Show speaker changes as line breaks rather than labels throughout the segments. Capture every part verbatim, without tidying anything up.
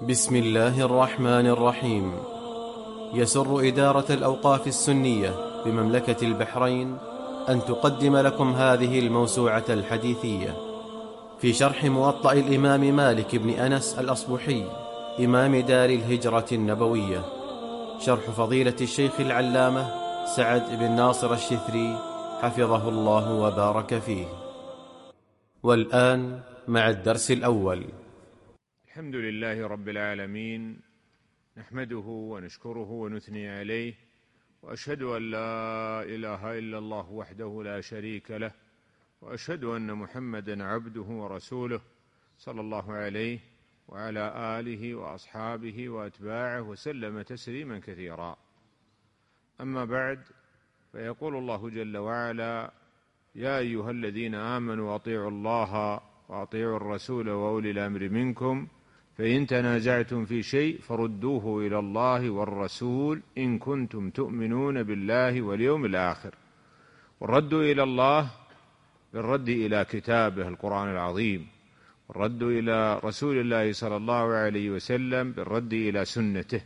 بسم الله الرحمن الرحيم. يسر إدارة الأوقاف السنية بمملكة البحرين أن تقدم لكم هذه الموسوعة الحديثية في شرح موطأ الإمام مالك بن أنس الأصبحي إمام دار الهجرة النبوية، شرح فضيلة الشيخ العلامة سعد بن ناصر الشثري حفظه الله وبارك فيه. والآن مع الدرس الأول.
الحمد لله رب العالمين، نحمده ونشكره ونثني عليه، وأشهد أن لا إله إلا الله وحده لا شريك له، وأشهد أن محمدًا عبده ورسوله صلى الله عليه وعلى آله وأصحابه وأتباعه وسلم تسليمًا كثيرا. أما بعد، فيقول الله جل وعلا: يا أيها الذين آمنوا أطيعوا الله وأطيعوا الرسول وأولي الأمر منكم فإن تنازعتم في شيء فردوه إلى الله والرسول إن كنتم تؤمنون بالله واليوم الآخر. والرد إلى الله بالرد إلى كتابه القرآن العظيم، والرد إلى رسول الله صلى الله عليه وسلم بالرد إلى سنته.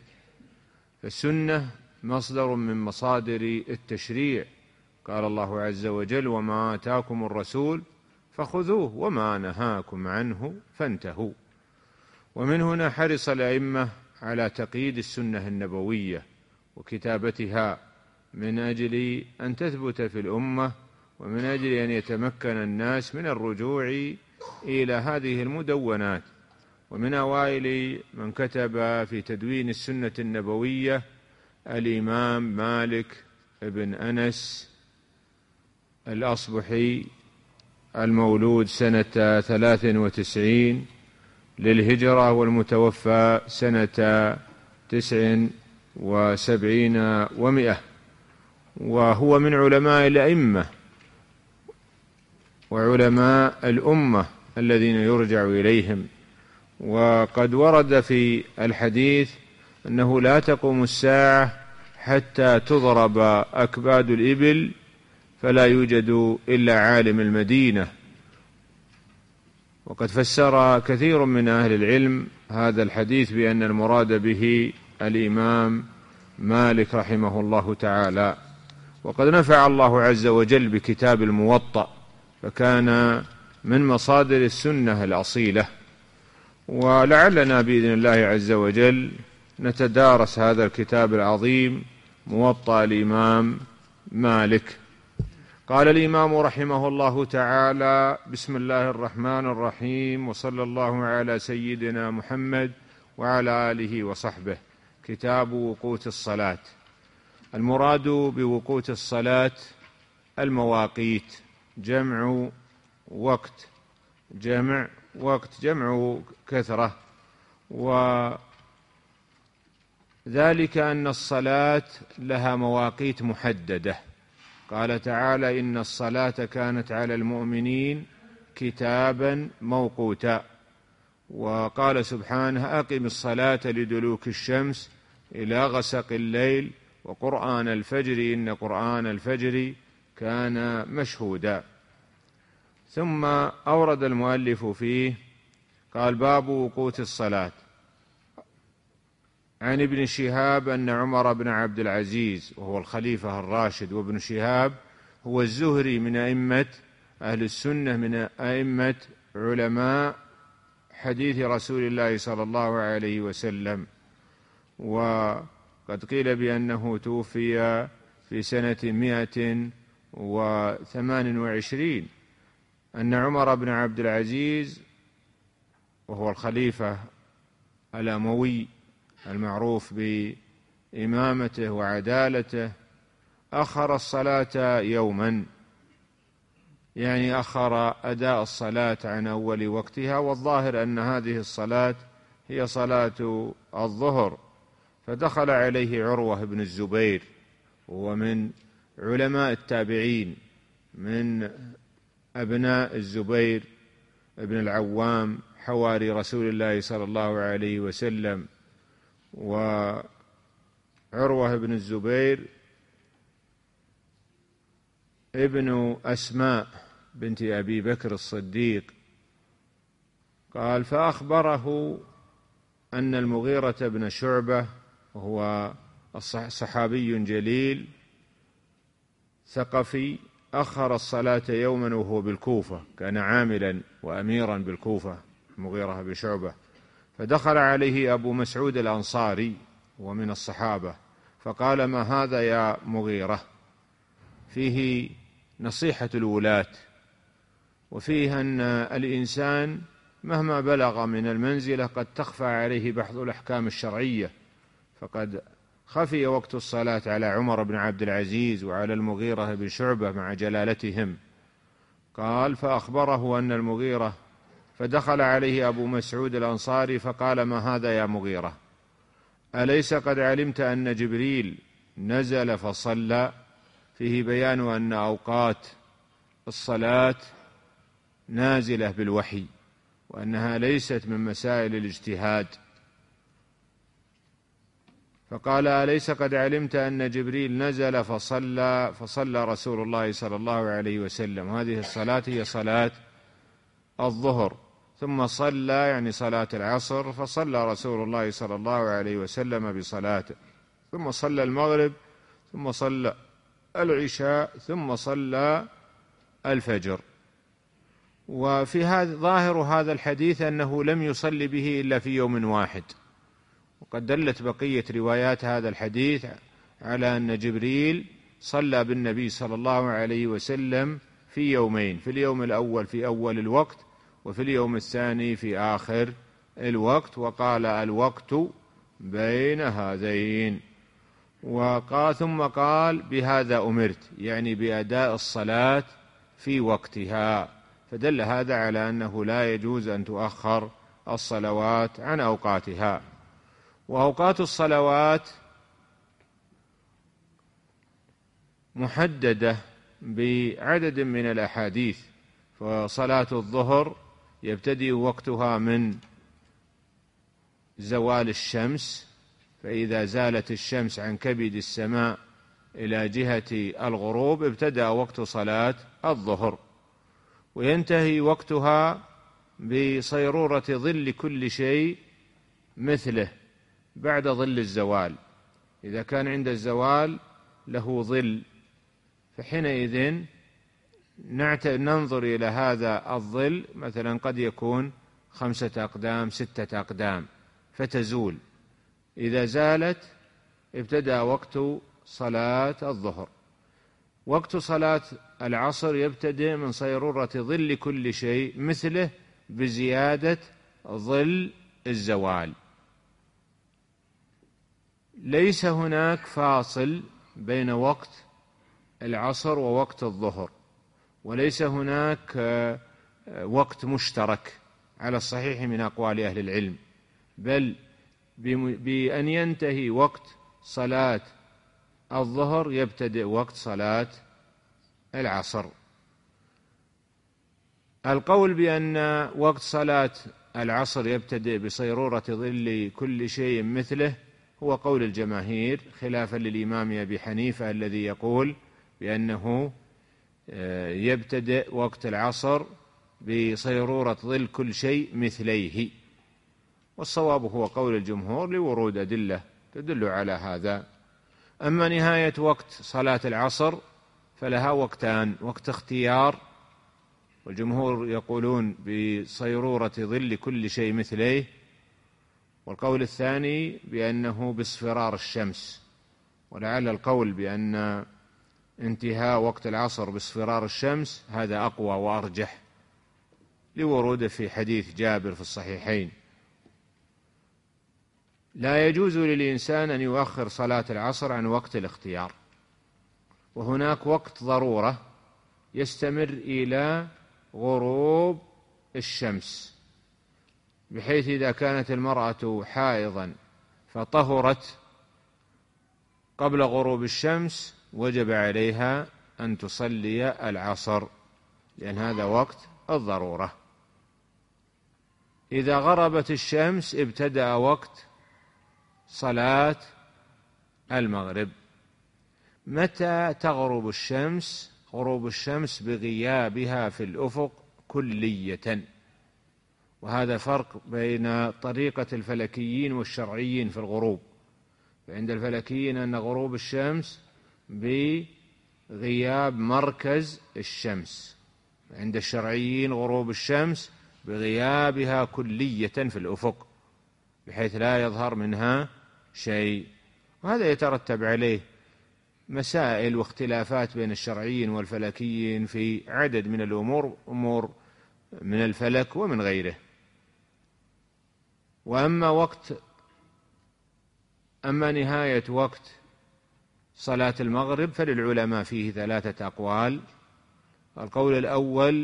فالسنة مصدر من مصادر التشريع، قال الله عز وجل: وما آتاكم الرسول فخذوه وما نهاكم عنه فانتهوا. ومن هنا حرص الأئمة على تقييد السنة النبوية وكتابتها من أجل أن تثبت في الأمة، ومن أجل أن يتمكن الناس من الرجوع إلى هذه المدونات. ومن أوائل من كتب في تدوين السنة النبوية الإمام مالك بن أنس الأصبحي، المولود سنة ثلاث وتسعين للهجرة والمتوفى سنة تسع وسبعين ومئة، وهو من علماء الأئمة وعلماء الأمة الذين يرجع إليهم. وقد ورد في الحديث أنه لا تقوم الساعة حتى تضرب أكباد الإبل فلا يوجد إلا عالم المدينة. وقد فسر كثير من أهل العلم هذا الحديث بأن المراد به الإمام مالك رحمه الله تعالى. وقد نفع الله عز وجل بكتاب الموطأ، فكان من مصادر السنة الأصيلة. ولعلنا بإذن الله عز وجل نتدارس هذا الكتاب العظيم موطأ الإمام مالك. قال الإمام رحمه الله تعالى: بسم الله الرحمن الرحيم، وصلى الله على سيدنا محمد وعلى آله وصحبه. كتاب وقوت الصلاة. المراد بوقوت الصلاة المواقيت، جمع وقت، جمع وقت جمع كثرة. وذلك أن الصلاة لها مواقيت محددة. قال تعالى: إن الصلاة كانت على المؤمنين كتابا موقوتا. وقال سبحانه: أقم الصلاة لدلوك الشمس إلى غسق الليل وقرآن الفجر إن قرآن الفجر كان مشهودا. ثم أورد المؤلف فيه قال: باب وقوت الصلاة. عن ابن شهاب أن عمر بن عبد العزيز وهو الخليفة الراشد، وابن شهاب هو الزهري من أئمة أهل السنة، من أئمة علماء حديث رسول الله صلى الله عليه وسلم. وقد قيل بأنه توفي في سنة مئة وثمان وعشرين. أن عمر بن عبد العزيز وهو الخليفة الأموي المعروف بإمامته وعدالته أخر الصلاة يوما، يعني أخر أداء الصلاة عن أول وقتها. والظاهر أن هذه الصلاة هي صلاة الظهر. فدخل عليه عروة بن الزبير، وهو من علماء التابعين، من أبناء الزبير ابن العوام حواري رسول الله صلى الله عليه وسلم. وعروة بن الزبير ابن أسماء بنت أبي بكر الصديق. قال: فأخبره أن المغيرة بن شعبة وهو صحابي جليل ثقفي أخر الصلاة يوما وهو بالكوفة، كان عاملا وأميرا بالكوفة المغيرة بن شعبة، فدخل عليه أبو مسعود الأنصاري ومن الصحابة فقال: ما هذا يا مغيرة؟ فيه نصيحة الولاة، وفيه أن الإنسان مهما بلغ من المنزلة قد تخفى عليه بعض الأحكام الشرعية، فقد خفي وقت الصلاة على عمر بن عبد العزيز وعلى المغيرة بن شعبة مع جلالتهم. قال: فأخبره أن المغيرة، فدخل عليه أبو مسعود الأنصاري فقال: ما هذا يا مغيرة؟ أليس قد علمت أن جبريل نزل فصلى؟ فيه بيان أن أوقات الصلاة نازلة بالوحي، وأنها ليست من مسائل الاجتهاد. فقال: أليس قد علمت أن جبريل نزل فصلى فصلى رسول الله صلى الله عليه وسلم؟ هذه الصلاة هي صلاة الظهر، ثم صلى يعني صلاة العصر، فصلى رسول الله صلى الله عليه وسلم بصلاته، ثم صلى المغرب، ثم صلى العشاء، ثم صلى الفجر. وفي هذا ظاهر هذا الحديث أنه لم يصلي به إلا في يوم واحد، وقد دلت بقية روايات هذا الحديث على أن جبريل صلى بالنبي صلى الله عليه وسلم في يومين، في اليوم الأول في أول الوقت، وفي اليوم الثاني في آخر الوقت، وقال: الوقت بين هذين. وقال ثم قال: بهذا أمرت، يعني بأداء الصلاة في وقتها، فدل هذا على أنه لا يجوز أن تؤخر الصلوات عن أوقاتها. وأوقات الصلوات محددة بعدد من الأحاديث، فصلاة الظهر يبتدئ وقتها من زوال الشمس، فإذا زالت الشمس عن كبد السماء إلى جهة الغروب ابتدأ وقت صلاة الظهر، وينتهي وقتها بصيرورة ظل كل شيء مثله بعد ظل الزوال. إذا كان عند الزوال له ظل، فحينئذ ننظر إلى هذا الظل، مثلا قد يكون خمسة أقدام ستة أقدام فتزول، إذا زالت ابتدأ وقت صلاة الظهر. وقت صلاة العصر يبتدئ من صيرورة ظل كل شيء مثله بزيادة ظل الزوال. ليس هناك فاصل بين وقت العصر ووقت الظهر، وليس هناك وقت مشترك على الصحيح من أقوال أهل العلم، بل بأن ينتهي وقت صلاة الظهر يبتدئ وقت صلاة العصر. القول بأن وقت صلاة العصر يبتدئ بصيرورة ظل كل شيء مثله هو قول الجماهير، خلافا للإمام أبي حنيفة الذي يقول بأنه يبتدئ وقت العصر بصيرورة ظل كل شيء مثليه، والصواب هو قول الجمهور لورود أدلة تدل على هذا. أما نهاية وقت صلاة العصر فلها وقتان: وقت اختيار، والجمهور يقولون بصيرورة ظل كل شيء مثليه، والقول الثاني بأنه باصفرار الشمس، ولعل القول بأن انتهاء وقت العصر باصفرار الشمس هذا أقوى وأرجح لوروده في حديث جابر في الصحيحين. لا يجوز للإنسان أن يؤخر صلاة العصر عن وقت الاختيار، وهناك وقت ضرورة يستمر إلى غروب الشمس، بحيث إذا كانت المرأة حائضا فطهرت قبل غروب الشمس وجب عليها أن تصلي العصر، لأن هذا وقت الضرورة. إذا غربت الشمس ابتدأ وقت صلاة المغرب. متى تغرب الشمس؟ غروب الشمس بغيابها في الأفق كلية، وهذا فرق بين طريقة الفلكيين والشرعيين في الغروب. فعند الفلكيين أن غروب الشمس بغياب مركز الشمس، عند الشرعيين غروب الشمس بغيابها كلية في الأفق بحيث لا يظهر منها شيء، وهذا يترتب عليه مسائل واختلافات بين الشرعيين والفلكيين في عدد من الأمور، أمور من الفلك ومن غيره. وأما وقت أما نهاية وقت صلاة المغرب فللعلماء فيه ثلاثة أقوال. القول الأول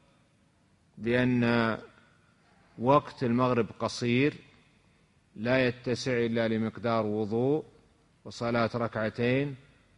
بأن وقت المغرب قصير لا يتسع إلا لمقدار وضوء وصلاة ركعتين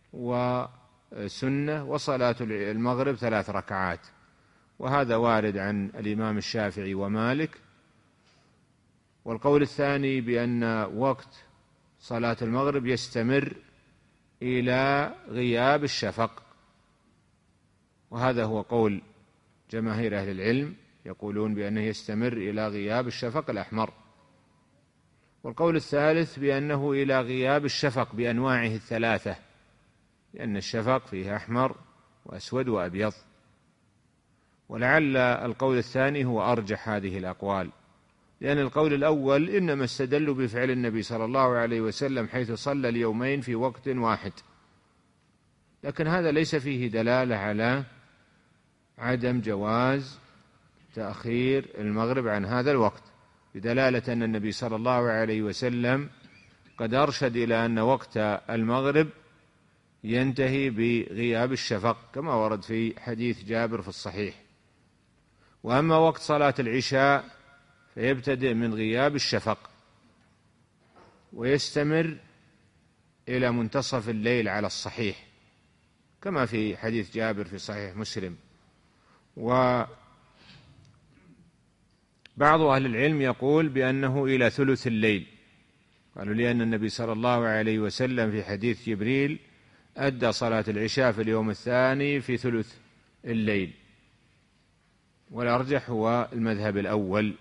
وسنة، وصلاة المغرب ثلاث ركعات، وهذا وارد عن الإمام الشافعي ومالك. والقول الثاني بأن وقت صلاة المغرب يستمر إلى غياب الشفق، وهذا هو قول جماهير أهل العلم، يقولون بأنه يستمر إلى غياب الشفق الأحمر. والقول الثالث بأنه إلى غياب الشفق بأنواعه الثلاثة، لأن الشفق فيه أحمر وأسود وأبيض. ولعل القول الثاني هو أرجح هذه الأقوال، لأن القول الأول إنما استدلوا بفعل النبي صلى الله عليه وسلم حيث صلى اليومين في وقت واحد، لكن هذا ليس فيه دلالة على عدم جواز تأخير المغرب عن هذا الوقت، بدلالة أن النبي صلى الله عليه وسلم قد أرشد إلى أن وقت المغرب ينتهي بغياب الشفق كما ورد في حديث جابر في الصحيح. وأما وقت صلاة العشاء فيبتدئ من غياب الشفق ويستمر إلى منتصف الليل على الصحيح كما في حديث جابر في صحيح مسلم. وبعض أهل العلم يقول بأنه إلى ثلث الليل، قالوا لأن النبي صلى الله عليه وسلم في حديث جبريل أدى صلاة العشاء في اليوم الثاني في ثلث الليل، والأرجح هو المذهب الأول،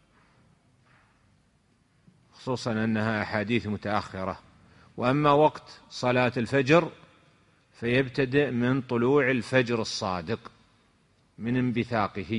خصوصا أنها أحاديث متأخرة. وأما وقت صلاة الفجر فيبتدئ من طلوع الفجر الصادق من انبثاقه.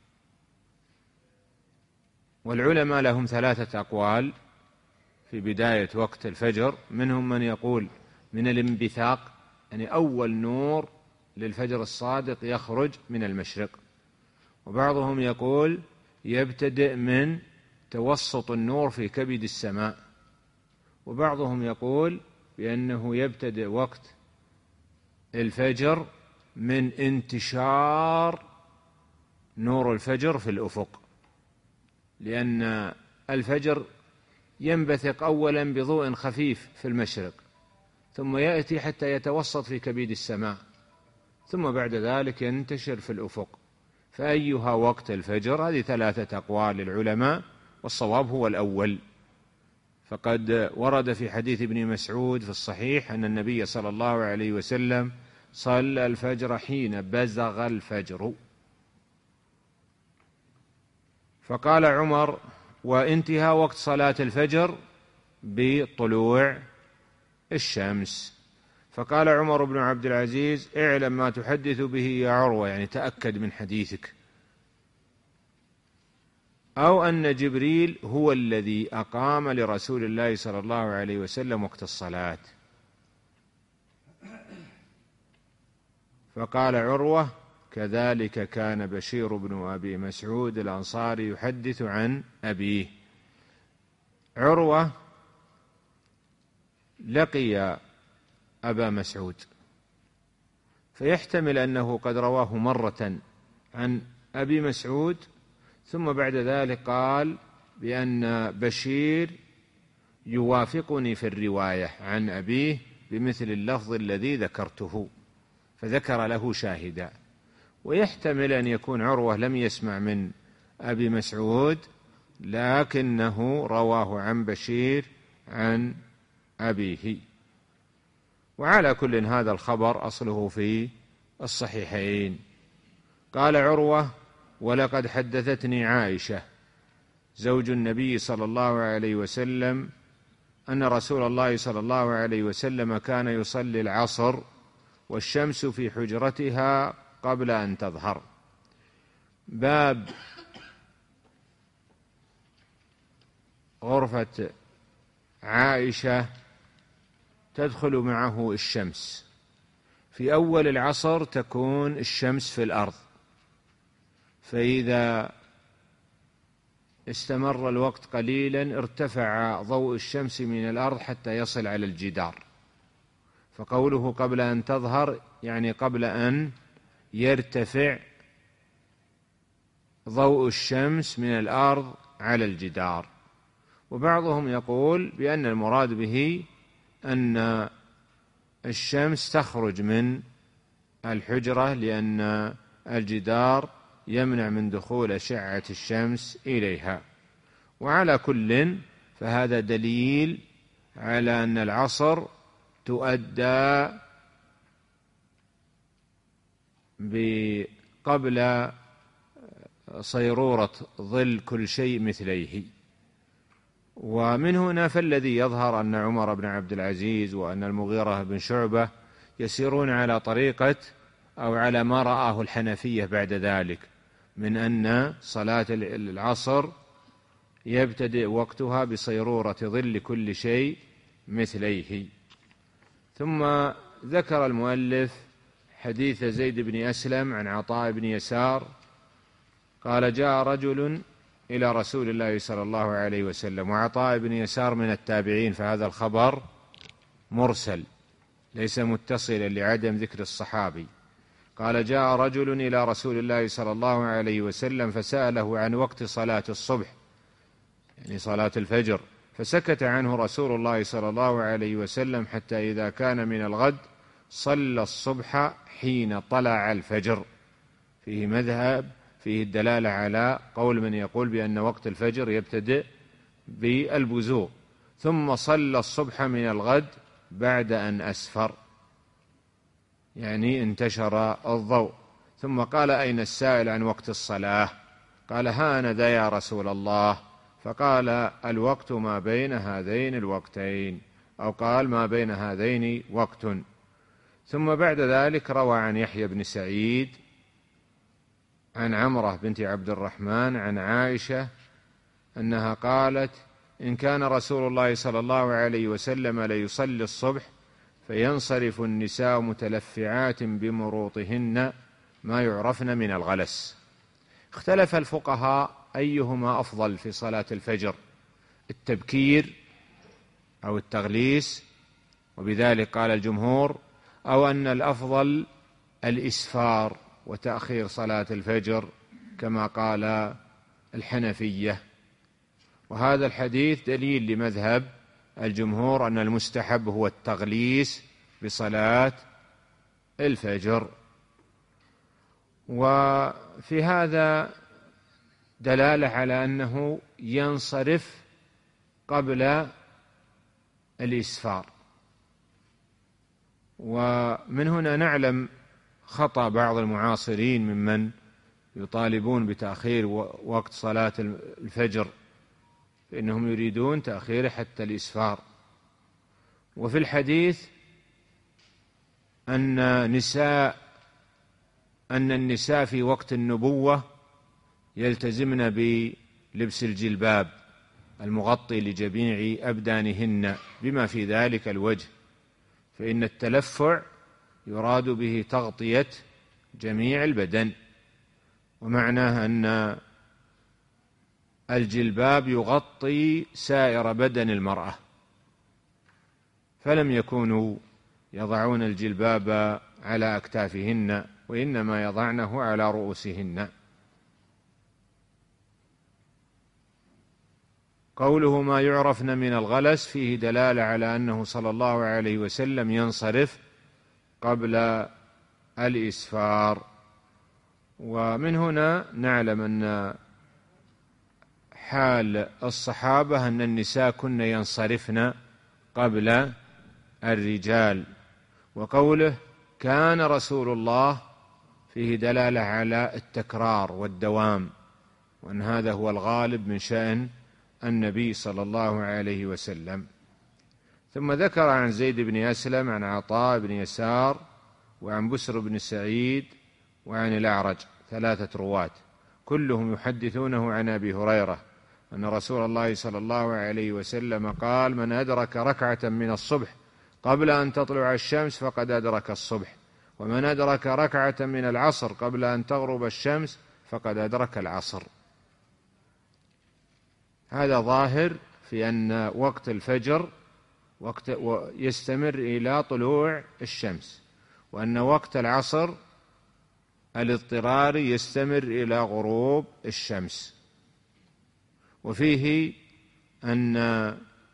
والعلماء لهم ثلاثة أقوال في بداية وقت الفجر، منهم من يقول من الانبثاق، يعني أول نور للفجر الصادق يخرج من المشرق، وبعضهم يقول يبتدئ من توسط النور في كبد السماء، وبعضهم يقول بأنه يبتدئ وقت الفجر من انتشار نور الفجر في الأفق، لأن الفجر ينبثق أولا بضوء خفيف في المشرق، ثم يأتي حتى يتوسط في كبد السماء، ثم بعد ذلك ينتشر في الأفق. فأيها وقت الفجر؟ هذه ثلاثة أقوال للعلماء، والصواب هو الأول. فقد ورد في حديث ابن مسعود في الصحيح أن النبي صلى الله عليه وسلم صلى الفجر حين بزغ الفجر. فقال عمر: وانتهى وقت صلاة الفجر بطلوع الشمس. فقال عمر بن عبد العزيز: اعلم ما تحدث به يا عروة، يعني تأكد من حديثك، أو أن جبريل هو الذي أقام لرسول الله صلى الله عليه وسلم وقت الصلاة. فقال عروة: كذلك كان بشير بن أبي مسعود الأنصاري يحدث عن أبيه. عروة لقي أبا مسعود، فيحتمل أنه قد رواه مرة عن أبي مسعود، ثم بعد ذلك قال بأن بشير يوافقني في الرواية عن أبيه بمثل اللفظ الذي ذكرته، فذكر له شاهدا. ويحتمل أن يكون عروة لم يسمع من أبي مسعود، لكنه رواه عن بشير عن أبيه. وعلى كل هذا الخبر أصله في الصحيحين. قال عروة: ولقد حدثتني عائشة زوج النبي صلى الله عليه وسلم أن رسول الله صلى الله عليه وسلم كان يصلي العصر والشمس في حجرتها قبل أن تظهر. باب غرفة عائشة تدخل معه الشمس. في أول العصر تكون الشمس في الأرض، فإذا استمر الوقت قليلا ارتفع ضوء الشمس من الأرض حتى يصل على الجدار، فقوله قبل أن تظهر يعني قبل أن يرتفع ضوء الشمس من الأرض على الجدار. وبعضهم يقول بأن المراد به أن الشمس تخرج من الحجرة لأن الجدار يمنع من دخول أشعة الشمس إليها. وعلى كل فهذا دليل على أن العصر تؤدى قبل صيرورة ظل كل شيء مثليه. ومن هنا فالذي يظهر أن عمر بن عبد العزيز وأن المغيرة بن شعبة يسيرون على طريقة أو على ما رآه الحنفية بعد ذلك، من أن صلاة العصر يبتدئ وقتها بصيرورة ظل كل شيء مثليه. ثم ذكر المؤلف حديث زيد بن أسلم عن عطاء بن يسار قال جاء رجل إلى رسول الله صلى الله عليه وسلم، وعطاء بن يسار من التابعين، فهذا الخبر مرسل ليس متصلا لعدم ذكر الصحابي. قال جاء رجل إلى رسول الله صلى الله عليه وسلم فسأله عن وقت صلاة الصبح، يعني صلاة الفجر، فسكت عنه رسول الله صلى الله عليه وسلم حتى إذا كان من الغد صلى الصبح حين طلع الفجر. فيه مذهب فيه الدلالة على قول من يقول بأن وقت الفجر يبتدئ بالبزوغ، ثم صلى الصبح من الغد بعد أن أسفر، يعني انتشر الضوء. ثم قال أين السائل عن وقت الصلاة؟ قال هانذا يا رسول الله. فقال الوقت ما بين هذين الوقتين، أو قال ما بين هذين وقت. ثم بعد ذلك روى عن يحيى بن سعيد عن عمرة بنت عبد الرحمن عن عائشة أنها قالت إن كان رسول الله صلى الله عليه وسلم ليصلي الصبح فينصرف النساء متلفعات بمروطهن ما يعرفن من الغلس. اختلف الفقهاء أيهما أفضل في صلاة الفجر، التبكير أو التغليس، وبذلك قال الجمهور، أو أن الأفضل الإسفار وتأخير صلاة الفجر كما قال الحنفية. وهذا الحديث دليل لمذهب الجمهور أن المستحب هو التغليس بصلاة الفجر. وفي هذا دلالة على أنه ينصرف قبل الإسفار. ومن هنا نعلم خطأ بعض المعاصرين ممن يطالبون بتأخير وقت صلاة الفجر، فإنهم يريدون تأخيره حتى الإسفار. وفي الحديث أن نساء أن النساء في وقت النبوة يلتزمن بلبس الجلباب المغطي لجميع أبدانهن بما في ذلك الوجه، فإن التلفع يراد به تغطية جميع البدن، ومعناه أن الجلباب يغطي سائر بدن المرأة، فلم يكونوا يضعون الجلباب على أكتافهن وإنما يضعنه على رؤوسهن. قوله ما يعرفن من الغلس فيه دلالة على أنه صلى الله عليه وسلم ينصرف قبل الإسفار. ومن هنا نعلم أن حال الصحابة أن النساء كن ينصرفن قبل الرجال. وقوله كان رسول الله فيه دلالة على التكرار والدوام، وأن هذا هو الغالب من شأن النبي صلى الله عليه وسلم. ثم ذكر عن زيد بن أسلم عن عطاء بن يسار وعن بسر بن سعيد وعن الأعرج ثلاثة رواة كلهم يحدثونه عن أبي هريرة أن رسول الله صلى الله عليه وسلم قال: من أدرك ركعة من الصبح قبل أن تطلع الشمس فقد أدرك الصبح، ومن أدرك ركعة من العصر قبل أن تغرب الشمس فقد أدرك العصر. هذا ظاهر في أن وقت الفجر وقت يستمر إلى طلوع الشمس، وأن وقت العصر الاضطراري يستمر إلى غروب الشمس. وفيه أن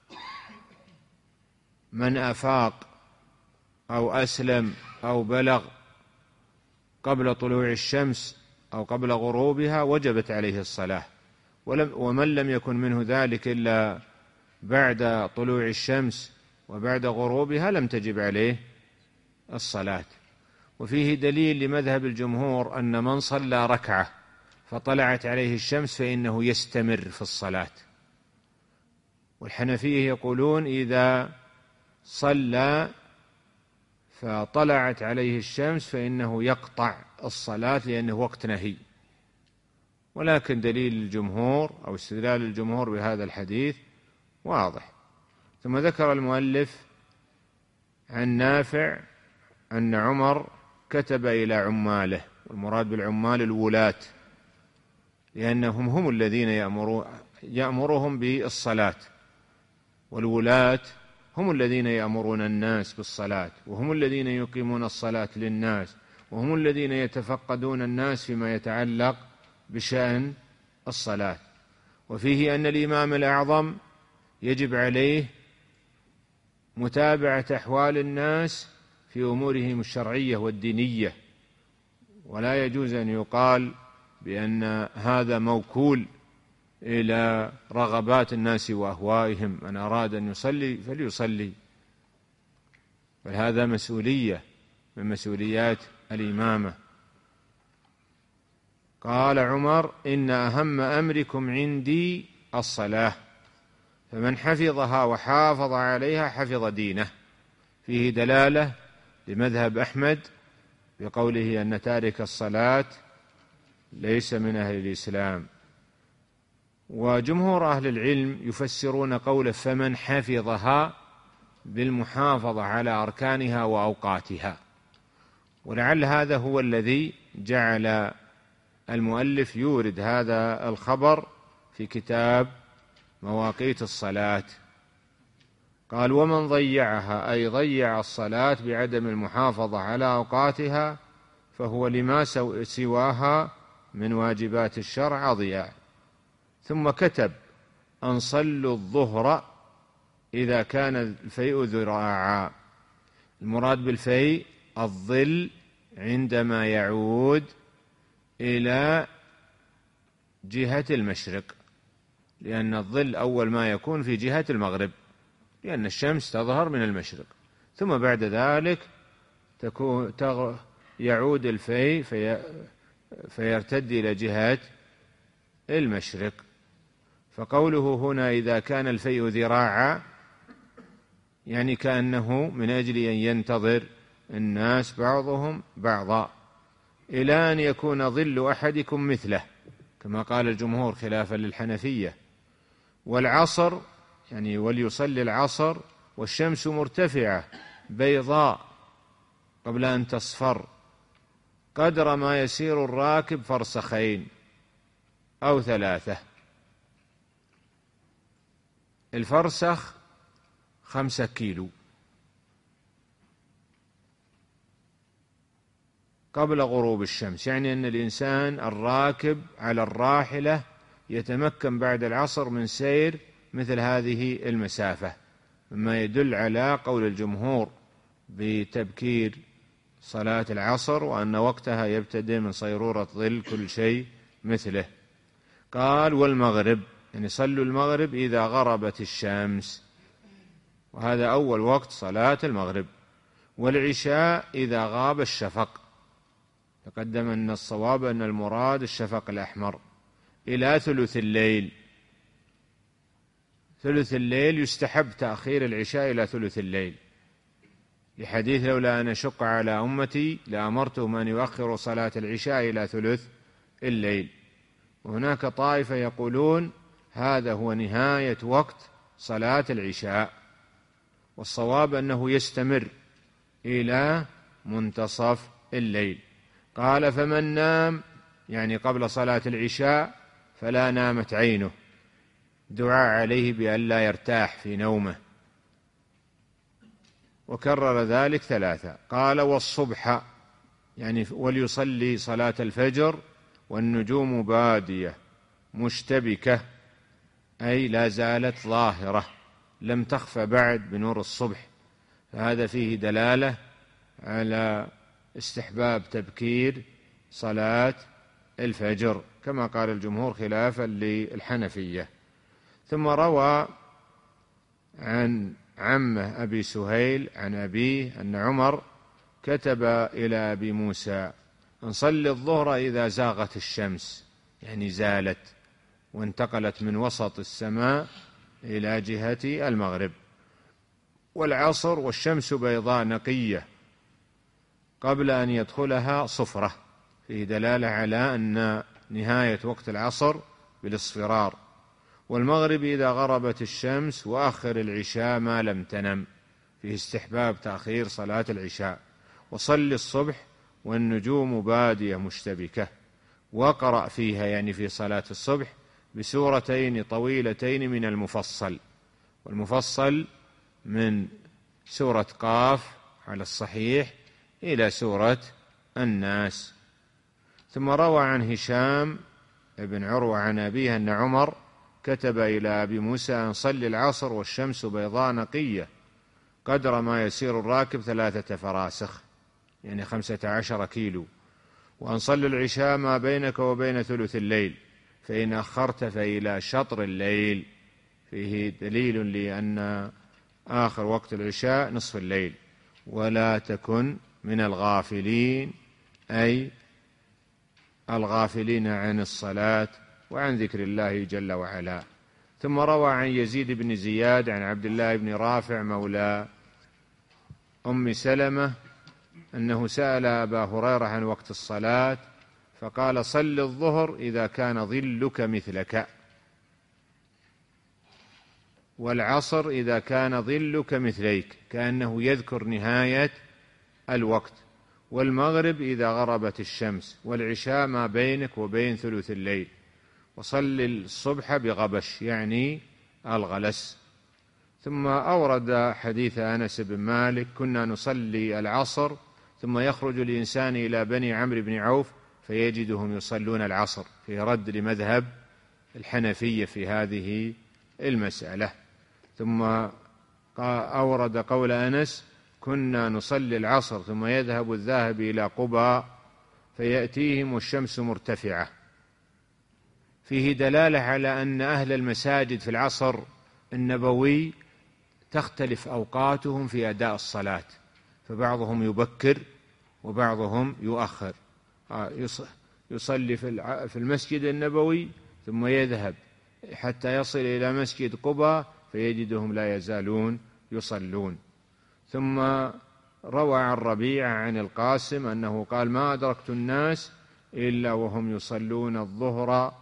من أفاق أو أسلم أو بلغ قبل طلوع الشمس أو قبل غروبها وجبت عليه الصلاة، ومن لم يكن منه ذلك إلا بعد طلوع الشمس وبعد غروبها لم تجب عليه الصلاة. وفيه دليل لمذهب الجمهور أن من صلى ركعة فطلعت عليه الشمس فإنه يستمر في الصلاة، والحنفية يقولون إذا صلى فطلعت عليه الشمس فإنه يقطع الصلاة لأنه وقت نهي. ولكن دليل الجمهور أو استدلال الجمهور بهذا الحديث واضح. ثم ذكر المؤلف عن نافع أن عمر كتب إلى عماله، والمراد بالعمال الولاة، لأنهم هم الذين يأمرهم بالصلاة، والولاة هم الذين يأمرون الناس بالصلاة، وهم الذين يقيمون الصلاة للناس، وهم الذين يتفقدون الناس فيما يتعلق بشأن الصلاة. وفيه أن الإمام الأعظم يجب عليه متابعة أحوال الناس في أمورهم الشرعية والدينية، ولا يجوز أن يقال بأن هذا موكول إلى رغبات الناس وأهوائهم، من أراد أن يصلي فليصلي، بل هذا مسؤولية من مسؤوليات الإمامة. قال عمر: إن أهم أمركم عندي الصلاة، فمن حفظها وحافظ عليها حفظ دينه. فيه دلالة لمذهب أحمد بقوله أن تارك الصلاة ليس من أهل الإسلام. وجمهور أهل العلم يفسرون قوله فمن حفظها بالمحافظة على أركانها وأوقاتها، ولعل هذا هو الذي جعل المؤلف يورد هذا الخبر في كتاب مواقيت الصلاة. قال: ومن ضيعها أي ضيع الصلاة بعدم المحافظة على أوقاتها فهو لما سواها من واجبات الشرع ضياع. ثم كتب: أن صلوا الظهر إذا كان الفيء ذراعا. المراد بالفيء الظل عندما يعود إلى جهة المشرق، لأن الظل أول ما يكون في جهة المغرب، لأن الشمس تظهر من المشرق، ثم بعد ذلك تكون يعود الفيء في فيرتد إلى جهة المشرق. فقوله هنا إذا كان الفيء ذراعا يعني كأنه من أجل أن ينتظر الناس بعضهم بعضا إلى أن يكون ظل أحدكم مثله، كما قال الجمهور خلافا للحنفية. والعصر يعني وليصلي العصر والشمس مرتفعة بيضاء قبل أن تصفر قدر ما يسير الراكب فرسخين أو ثلاثة. الفرسخ خمسة كيلو قبل غروب الشمس، يعني أن الإنسان الراكب على الراحلة يتمكن بعد العصر من سير مثل هذه المسافة، مما يدل على قول الجمهور بتبكير صلاة العصر، وأن وقتها يبتدئ من صيرورة ظل كل شيء مثله. قال: والمغرب يعني صلوا المغرب إذا غربت الشمس، وهذا أول وقت صلاة المغرب. والعشاء إذا غاب الشفق، تقدم أن الصواب أن المراد الشفق الأحمر. إلى ثلث الليل. ثلث الليل يستحب تأخير العشاء إلى ثلث الليل، لحديث لولا أن أشق على أمتي لأمرتهم أن يؤخروا صلاة العشاء إلى ثلث الليل. وهناك طائفة يقولون هذا هو نهاية وقت صلاة العشاء، والصواب أنه يستمر إلى منتصف الليل. قال فمن نام يعني قبل صلاة العشاء فلا نامت عينه، دعاء عليه بأن لا يرتاح في نومه، وكرر ذلك ثلاثة. قال والصبح يعني وليصلي صلاة الفجر والنجوم بادية مشتبكة، أي لا زالت ظاهرة لم تخفى بعد بنور الصبح، فهذا فيه دلالة على استحباب تبكير صلاة الفجر كما قال الجمهور خلافا للحنفية. ثم روى عن عمه أبي سهيل عن أبيه أن عمر كتب إلى أبي موسى أن صلي الظهر إذا زاغت الشمس، يعني زالت وانتقلت من وسط السماء إلى جهة المغرب، والعصر والشمس بيضاء نقية قبل أن يدخلها صفرة، فيه دلالة على أن نهاية وقت العصر بالاصفرار. والمغرب إذا غربت الشمس، وآخر العشاء ما لم تنم، فيه استحباب تأخير صلاة العشاء. وصل الصبح والنجوم بادية مشتبكة، وقرأ فيها يعني في صلاة الصبح بسورتين طويلتين من المفصل، والمفصل من سورة قاف على الصحيح إلى سورة الناس. ثم روى عن هشام ابن عروة عن أبيه أن عمر كتب إلى أبي موسى أن صلي العصر والشمس بيضاء نقية قدر ما يسير الراكب ثلاثة فراسخ، يعني خمسة عشر كيلو، وأن صلي العشاء ما بينك وبين ثلث الليل، فإن أخرت فإلى شطر الليل، فيه دليل لأن آخر وقت العشاء نصف الليل. ولا تكن من الغافلين، أي الغافلين عن الصلاة وعن ذكر الله جل وعلا. ثم روى عن يزيد بن زياد عن عبد الله بن رافع مولى أم سلمة أنه سأل أبا هريرة عن وقت الصلاة فقال صل الظهر إذا كان ظلك مثلك، والعصر إذا كان ظلك مثليك، كأنه يذكر نهاية الوقت، والمغرب إذا غربت الشمس، والعشاء ما بينك وبين ثلث الليل، وصل الصبح بغبش يعني الغلس. ثم أورد حديث أنس بن مالك كنا نصلي العصر ثم يخرج الإنسان إلى بني عمرو بن عوف فيجدهم يصلون العصر، في رد لمذهب الحنفية في هذه المسألة. ثم أورد قول أنس كنا نصلي العصر ثم يذهب الذاهب إلى قباء فيأتيهم والشمس مرتفعة، فيه دلالة على أن أهل المساجد في العصر النبوي تختلف أوقاتهم في أداء الصلاة، فبعضهم يبكر وبعضهم يؤخر، يصلي في المسجد النبوي ثم يذهب حتى يصل إلى مسجد قباء فيجدهم لا يزالون يصلون. ثم روى عن ربيعة عن القاسم أنه قال ما أدركت الناس إلا وهم يصلون الظهر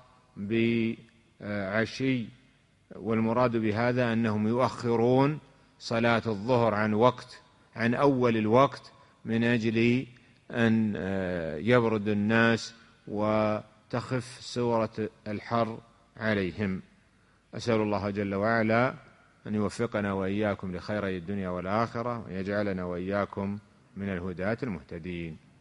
بعشي، والمراد بهذا أنهم يؤخرون صلاة الظهر عن وقت عن أول الوقت من أجل أن يبرد الناس وتخف سورة الحر عليهم. أسأل الله جل وعلا أن يوفقنا وإياكم لخيري الدنيا والآخرة، ويجعلنا وإياكم من الهداة المهتدين.